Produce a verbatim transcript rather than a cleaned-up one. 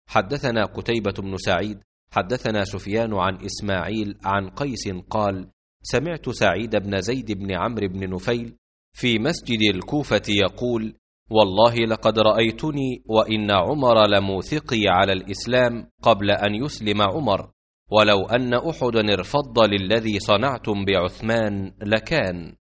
حدثنا قتيبة بن سعيد حدثنا سفيان عن إسماعيل عن قيس قال: سمعت سعيد بن زيد بن عمرو بن نفيل في مسجد الكوفة يقول: والله لقد رأيتني وإن عمر لموثقي على الإسلام قبل أن يسلم عمر، ولو أن أحدا ارفض للذي صنعتم بعثمان لكان.